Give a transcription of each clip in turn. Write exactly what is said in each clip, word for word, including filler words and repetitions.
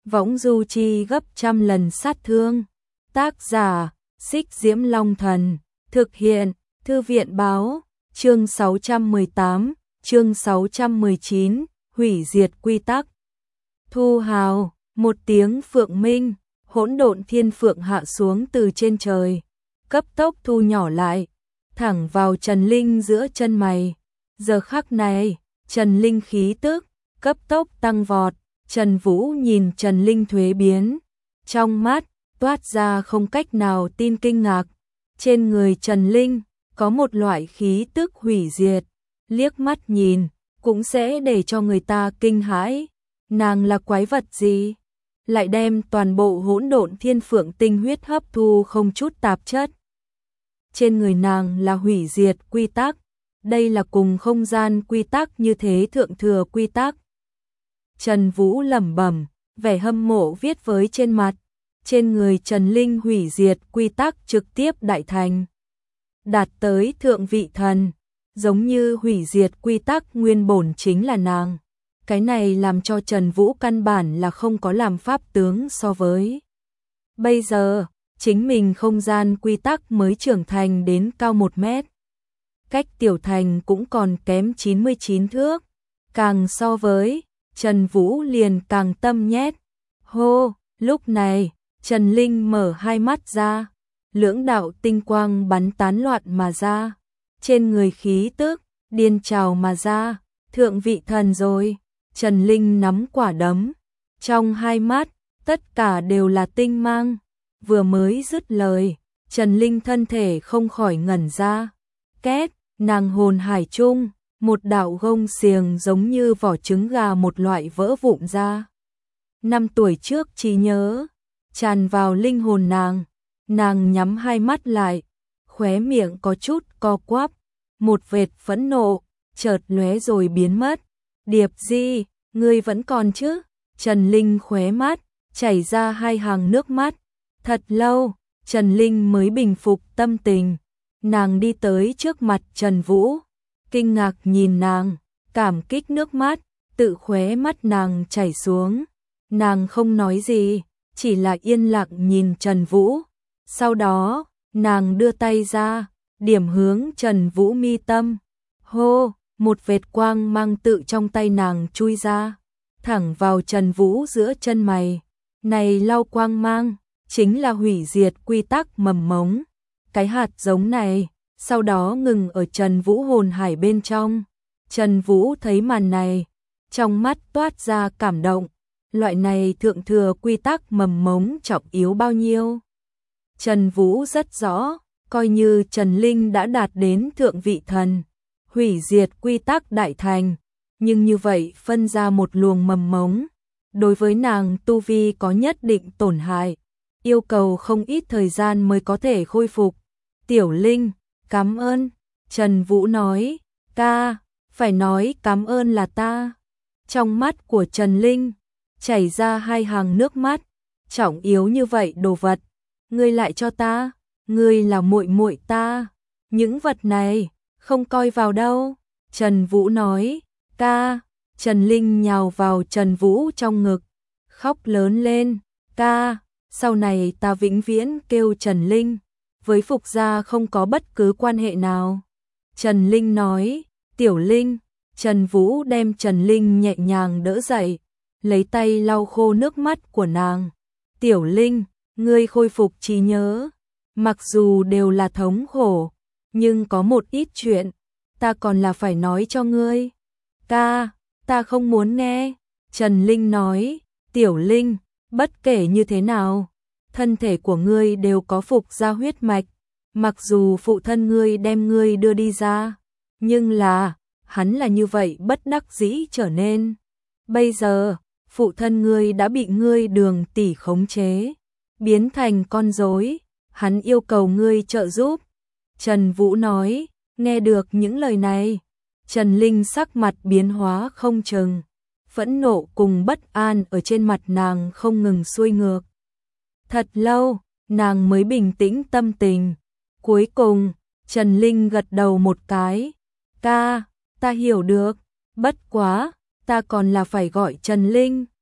võng du chi gấp trăm lần sát thương. Tác giả, Xích Diễm Long Thần. Thực hiện, Thư viện báo. Chương sáu trăm mười tám, chương sáu trăm mười chín, hủy diệt quy tắc. Thu hào, một tiếng phượng minh, hỗn độn thiên phượng hạ xuống từ trên trời, cấp tốc thu nhỏ lại, thẳng vào Trần Linh giữa chân mày. Giờ khắc này, Trần Linh khí tức cấp tốc tăng vọt. Trần Vũ nhìn Trần Linh thuế biến, trong mắt toát ra không cách nào tin kinh ngạc. Trên người Trần Linh có một loại khí tức hủy diệt, liếc mắt nhìn cũng sẽ để cho người ta kinh hãi. Nàng là quái vật gì? Lại đem toàn bộ hỗn độn thiên phượng tinh huyết hấp thu không chút tạp chất. Trên người nàng là hủy diệt quy tắc, đây là cùng không gian quy tắc như thế thượng thừa quy tắc. Trần Vũ lẩm bẩm, vẻ hâm mộ viết với trên mặt. Trên người Trần Linh hủy diệt quy tắc trực tiếp đại thành, đạt tới thượng vị thần, giống như hủy diệt quy tắc nguyên bổn chính là nàng. Cái này làm cho Trần Vũ căn bản là không có làm pháp tướng so với. Bây giờ, chính mình không gian quy tắc mới trưởng thành đến cao một mét. Cách tiểu thành cũng còn kém chín mươi chín thước. Càng so với, Trần Vũ liền càng tâm nhét. Hô, lúc này, Trần Linh mở hai mắt ra, lưỡng đạo tinh quang bắn tán loạn mà ra. Trên người khí tức, điên trào mà ra, thượng vị thần rồi. Trần Linh nắm quả đấm, trong hai mắt, tất cả đều là tinh mang. Vừa mới dứt lời, Trần Linh thân thể không khỏi ngẩn ra. Két, nàng hồn hải chung, một đạo gông xiềng giống như vỏ trứng gà một loại vỡ vụn ra. Năm tuổi trước trí nhớ, tràn vào linh hồn nàng, nàng nhắm hai mắt lại, khóe miệng có chút co quắp, một vệt phẫn nộ, chợt lóe rồi biến mất. Điệp Di, ngươi vẫn còn chứ? Trần Linh khóe mắt, chảy ra hai hàng nước mắt. Thật lâu, Trần Linh mới bình phục tâm tình. Nàng đi tới trước mặt Trần Vũ, kinh ngạc nhìn nàng, cảm kích nước mắt, tự khóe mắt nàng chảy xuống. Nàng không nói gì, chỉ là yên lặng nhìn Trần Vũ. Sau đó, nàng đưa tay ra, điểm hướng Trần Vũ mi tâm. Hô, một vệt quang mang tự trong tay nàng chui ra, thẳng vào Trần Vũ giữa chân mày. Này lau quang mang, chính là hủy diệt quy tắc mầm mống. Cái hạt giống này, sau đó ngừng ở Trần Vũ hồn hải bên trong. Trần Vũ thấy màn này, trong mắt toát ra cảm động. Loại này thượng thừa quy tắc mầm mống trọng yếu bao nhiêu? Trần Vũ rất rõ, coi như Trần Linh đã đạt đến thượng vị thần, hủy diệt quy tắc đại thành, nhưng như vậy phân ra một luồng mầm mống, đối với nàng tu vi có nhất định tổn hại, yêu cầu không ít thời gian mới có thể khôi phục. Tiểu Linh, cảm ơn. Trần Vũ nói, ca, phải nói cảm ơn là ta. Trong mắt của Trần Linh chảy ra hai hàng nước mắt. Trọng yếu như vậy đồ vật, ngươi lại cho ta, ngươi là muội muội ta, những vật này không coi vào đâu. Trần Vũ nói, ca. Trần Linh nhào vào Trần Vũ trong ngực, khóc lớn lên, ca, sau này ta vĩnh viễn kêu Trần Linh, với Phục gia không có bất cứ quan hệ nào. Trần Linh nói, Tiểu Linh. Trần Vũ đem Trần Linh nhẹ nhàng đỡ dậy, lấy tay lau khô nước mắt của nàng. Tiểu Linh, ngươi khôi phục trí nhớ, mặc dù đều là thống khổ, nhưng có một ít chuyện, ta còn là phải nói cho ngươi. Ca, ta không muốn nghe. Trần Linh nói, Tiểu Linh, bất kể như thế nào, thân thể của ngươi đều có Phục gia huyết mạch, mặc dù phụ thân ngươi đem ngươi đưa đi ra, nhưng là, hắn là như vậy bất đắc dĩ trở nên. Bây giờ, phụ thân ngươi đã bị ngươi Đường tỷ khống chế, biến thành con rối, hắn yêu cầu ngươi trợ giúp. Trần Vũ nói, nghe được những lời này, Trần Linh sắc mặt biến hóa không chừng, phẫn nộ cùng bất an ở trên mặt nàng không ngừng xuôi ngược. Thật lâu, nàng mới bình tĩnh tâm tình. Cuối cùng, Trần Linh gật đầu một cái. Ca, ta hiểu được, bất quá, ta còn là phải gọi Trần Linh.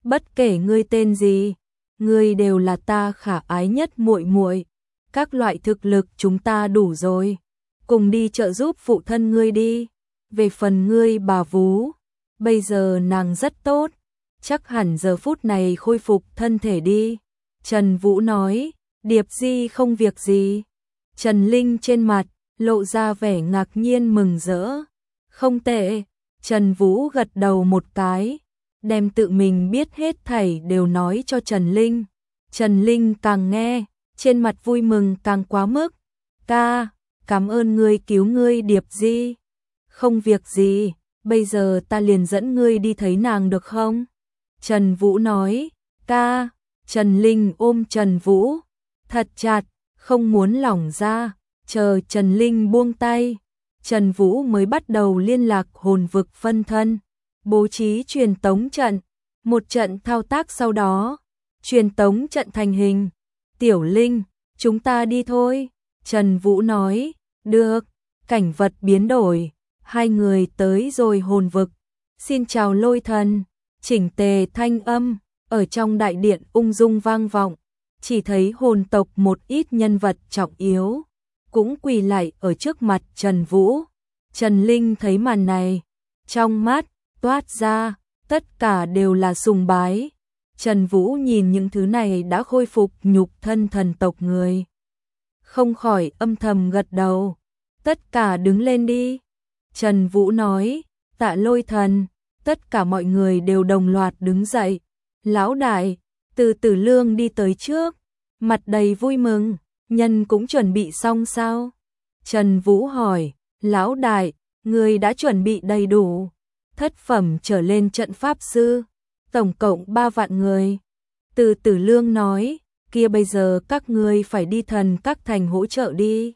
bất kể ngươi tên gì, ngươi đều là ta khả ái nhất muội muội. Các loại thực lực chúng ta đủ rồi, cùng đi trợ giúp phụ thân ngươi đi. Về phần ngươi bà vú, bây giờ nàng rất tốt, chắc hẳn giờ phút này khôi phục thân thể đi. Trần Vũ nói, Điệp Di không việc gì. Trần Linh trên mặt lộ ra vẻ ngạc nhiên mừng rỡ. Không tệ. Trần Vũ gật đầu một cái, đem tự mình biết hết thảy đều nói cho Trần Linh. Trần Linh càng nghe, trên mặt vui mừng càng quá mức. Ca, cảm ơn ngươi cứu ngươi Điệp Di. Không việc gì, bây giờ ta liền dẫn ngươi đi thấy nàng được không? Trần Vũ nói, ca. Trần Linh ôm Trần Vũ thật chặt, không muốn lỏng ra, chờ Trần Linh buông tay. Trần Vũ mới bắt đầu liên lạc hồn vực phân thân, bố trí truyền tống trận. Một trận thao tác sau đó, truyền tống trận thành hình. Tiểu Linh, chúng ta đi thôi. Trần Vũ nói, được. Cảnh vật biến đổi, hai người tới rồi hồn vực. Xin chào Lôi Thần. Chỉnh tề thanh âm ở trong đại điện ung dung vang vọng, chỉ thấy hồn tộc một ít nhân vật trọng yếu cũng quỳ lại ở trước mặt Trần Vũ. Trần Linh thấy màn này, trong mắt toát ra tất cả đều là sùng bái. Trần Vũ nhìn những thứ này đã khôi phục nhục thân thần tộc người, không khỏi âm thầm gật đầu. Tất cả đứng lên đi. Trần Vũ nói, tạ Lôi Thần. Tất cả mọi người đều đồng loạt đứng dậy. Lão đại, Từ Tử Lương đi tới trước, mặt đầy vui mừng. Nhân cũng chuẩn bị xong sao? Trần Vũ hỏi, lão đại, người đã chuẩn bị đầy đủ. Thất phẩm trở lên trận pháp sư, tổng cộng ba vạn người. Từ Tử Lương nói, kia bây giờ các ngươi phải đi thần các thành hỗ trợ đi.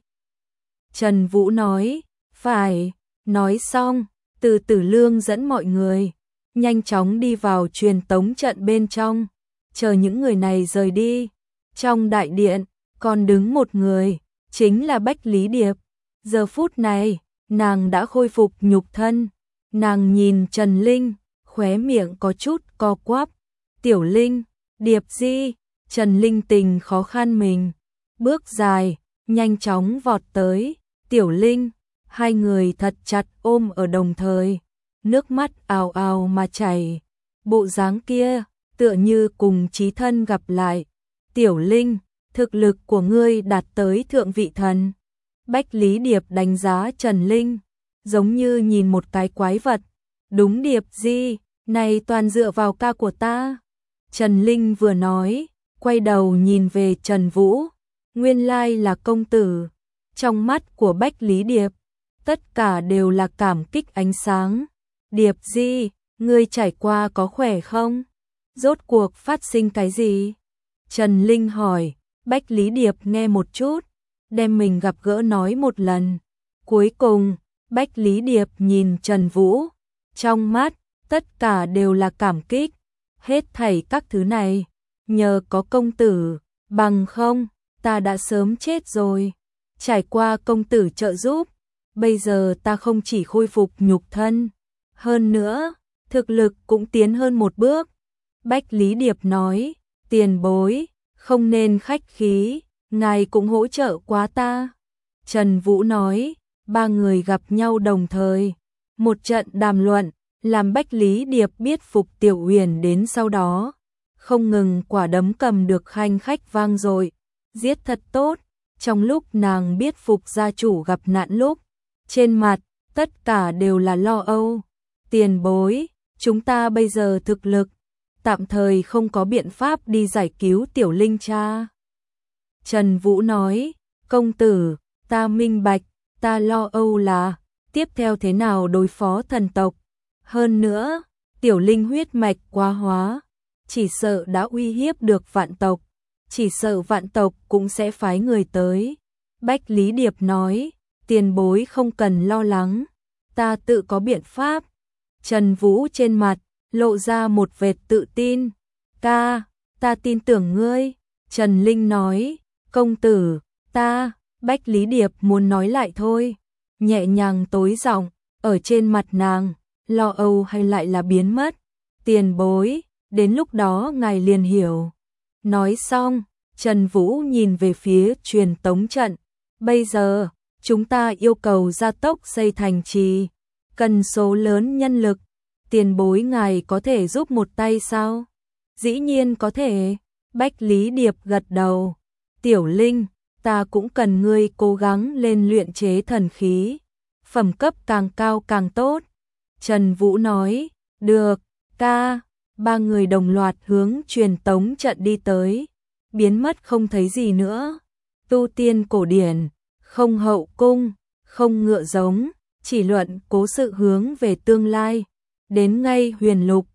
Trần Vũ nói, phải. Nói xong, Từ Tử Lương dẫn mọi người nhanh chóng đi vào truyền tống trận bên trong, chờ những người này rời đi. Trong đại điện còn đứng một người, chính là Bách Lý Điệp. Giờ phút này, nàng đã khôi phục nhục thân. Nàng nhìn Trần Linh, khóe miệng có chút co quắp. Tiểu Linh, Điệp Di. Trần Linh tình khó khăn mình, bước dài, nhanh chóng vọt tới. Tiểu Linh, hai người thật chặt ôm ở đồng thời, nước mắt ào ào mà chảy. Bộ dáng kia, tựa như cùng chí thân gặp lại. Tiểu Linh, thực lực của ngươi đạt tới thượng vị thần. Bách Lý Điệp đánh giá Trần Linh, giống như nhìn một cái quái vật. Đúng Điệp Di, này toàn dựa vào ca của ta. Trần Linh vừa nói, quay đầu nhìn về Trần Vũ. Nguyên lai là công tử. Trong mắt của Bách Lý Điệp, tất cả đều là cảm kích ánh sáng. Điệp Di, ngươi trải qua có khỏe không? Rốt cuộc phát sinh cái gì? Trần Linh hỏi. Bách Lý Điệp nghe một chút, đem mình gặp gỡ nói một lần. Cuối cùng, Bách Lý Điệp nhìn Trần Vũ, trong mắt tất cả đều là cảm kích. Hết thảy các thứ này, nhờ có công tử, bằng không, ta đã sớm chết rồi. Trải qua công tử trợ giúp, bây giờ ta không chỉ khôi phục nhục thân, hơn nữa, thực lực cũng tiến hơn một bước. Bách Lý Điệp nói, tiền bối, không nên khách khí, ngài cũng hỗ trợ quá ta. Trần Vũ nói, ba người gặp nhau đồng thời, một trận đàm luận, làm Bách Lý Điệp biết phục Tiểu Huyền đến sau đó. Không ngừng quả đấm cầm được khanh khách vang dội, giết thật tốt. Trong lúc nàng biết phục gia chủ gặp nạn lúc, trên mặt, tất cả đều là lo âu. Tiền bối, chúng ta bây giờ thực lực, tạm thời không có biện pháp đi giải cứu Tiểu Linh cha. Trần Vũ nói, công tử, ta minh bạch, ta lo âu là, tiếp theo thế nào đối phó thần tộc. Hơn nữa, Tiểu Linh huyết mạch quá hóa, chỉ sợ đã uy hiếp được vạn tộc, chỉ sợ vạn tộc cũng sẽ phái người tới. Bách Lý Điệp nói, tiền bối không cần lo lắng, ta tự có biện pháp. Trần Vũ trên mặt, lộ ra một vệt tự tin. Ca, ta tin tưởng ngươi. Trần Linh nói, công tử, ta, Bách Lý Điệp muốn nói lại thôi. Nhẹ nhàng tối giọng, ở trên mặt nàng, lo âu hay lại là biến mất. Tiền bối, đến lúc đó ngài liền hiểu. Nói xong, Trần Vũ nhìn về phía truyền tống trận. Bây giờ, chúng ta yêu cầu gia tốc xây thành trì, cần số lớn nhân lực. Tiền bối ngài có thể giúp một tay sao? Dĩ nhiên có thể. Bách Lý Điệp gật đầu. Tiểu Linh, ta cũng cần ngươi cố gắng lên luyện chế thần khí. Phẩm cấp càng cao càng tốt. Trần Vũ nói, được, ca. Ba người đồng loạt hướng truyền tống trận đi tới. Biến mất không thấy gì nữa. Tu tiên cổ điển, không hậu cung, không ngựa giống, chỉ luận cố sự hướng về tương lai. Đến ngay huyền lục,